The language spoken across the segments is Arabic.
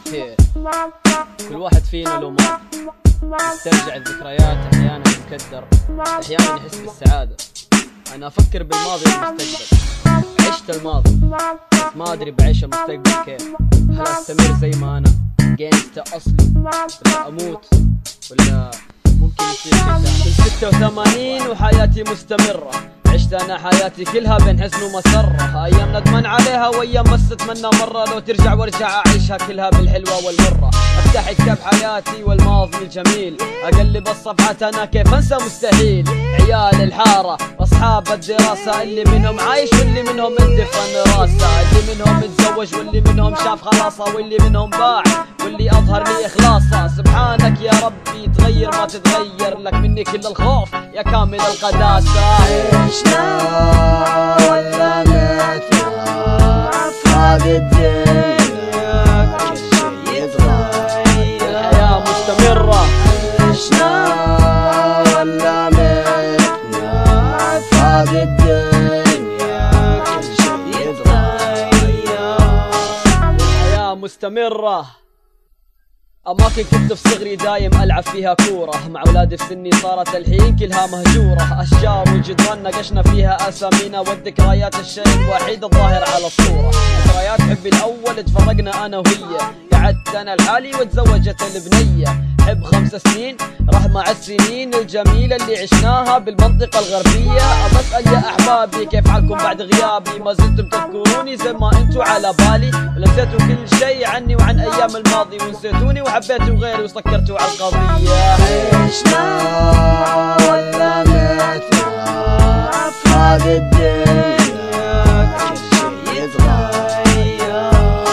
هي. كل واحد فينا له ماضي، ترجع الذكريات احيانا تتكدر، احيانا يحس بالسعادة. انا افكر بالماضي والمستقبل، عشت الماضي بس ما ادري بعيش المستقبل كيف. هل استمر زي ما انا جانجستا اصلي، ولا اموت، ولا ممكن يصير شيء ثاني؟ كل 86 وحياتي مستمرة، عشت انا حياتي كلها بين حزن ومسرة، ايام ندمان عليها وايام بس اتمنى مرة لو ترجع وارجع اعيشها كلها بالحلوة والمرة. افتح كتاب حياتي والماضي الجميل، اقلب الصفحات انا كيف انسى مستحيل. عيال الحارة واصحاب الدراسة، اللي منهم عايش واللي منهم اندفن راسه، اللي منهم متزوج واللي منهم شاف خلاصه، واللي منهم باع واللي اظهر لي اخلاصه. سبحانك يا ربي تغير ما تتغير، لك مني كل الخوف يا كامل القداسة. عشنا ولا متنا في هذه الدنيا، كل شي يتغير، الحياة مستمرة. عشنا ولا متنا في هذه الدنيا، كل شي يتغير، الحياة مستمرة. أماكن كنت في صغري دايم ألعب فيها كورة، مع أولادي في سني صارت الحين كلها مهجورة. أشجار وجدران نقشنا فيها أسامينا، والذكريات الشيء الوحيد الظاهر على الصورة. ذكريات حبي الأول تفرقنا أنا وهي، قعدت أنا لحالي وتزوجت البنية. حب 5 سنين راح مع السنين الجميلة اللي عشناها بالمنطقة الغربية. أسأل يا أحبابي كيف حالكم بعد غيابي؟ ما زلتم تذكروني زي ما انتوا على بالي، ولا نسيتوا كل شيء عني وعن أيام الماضي، ونسيتوني وحبيتوا غيري وسكرتوا على القضية. عشنا ولا متنا في هذه الدنيا، كل شي يتغير،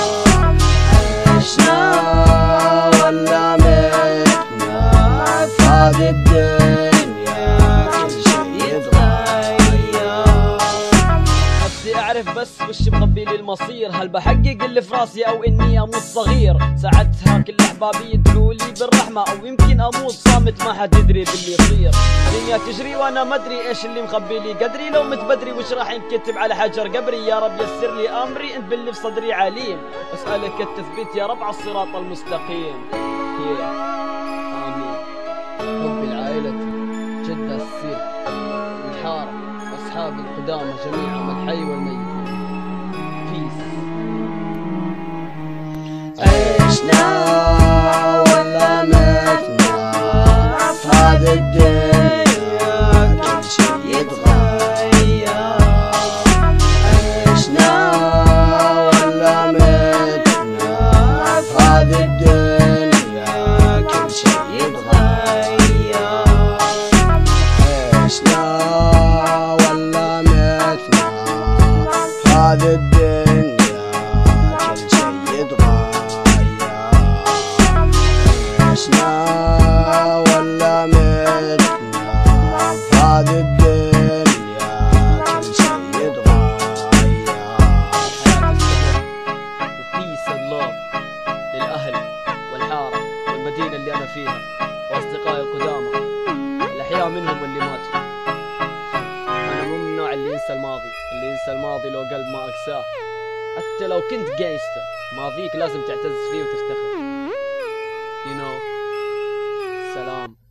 عشنا ولا متنا في هذه الدنيا، كل شي يتغير. نفسي أعرف بس وش مخبي لي المصير، هل بحقق اللي في راسي أو إني أموت صغير؟ ساعتها كل أحبابي يدعوا لي بالرحمة، أو يمكن أموت صامت ما حد يدري باللي يصير. الدنيا تجري وأنا ما أدري إيش اللي مخبي لي قدري، لو مت بدري وش راح ينكتب على حجر قبري؟ يا رب يسر لي أمري، أنت باللي في صدري عليم، أسألك التثبيت يا رب على الصراط المستقيم. آمين. حب العائلة، جدة السير، الحارة، أصحاب القدامى جميعهم الحي والميت. بيس. عشنا ولا متنا في هذه الدنيا، كل شي يتغير، عشنا ولا متنا في هذه الدنيا، كل شي يتغير، عشنا ولا متنا في هذه الدنيا، كل شي يتغير، عشنا ولا متنا في هذه الدنيا، كل شي يتغير. الحياة تستمر، وبيس اللوف للأهل والحارة والمدينة اللي أنا فيها، وأصدقائي القدامى الأحياء منهم واللي ماتوا. أنا مو من النوع اللي ينسى الماضي، اللي ينسى الماضي لو قلب ما أقساه. حتى لو كنت جانجستا، ماضيك لازم تعتز فيه وتفتخر. سلام.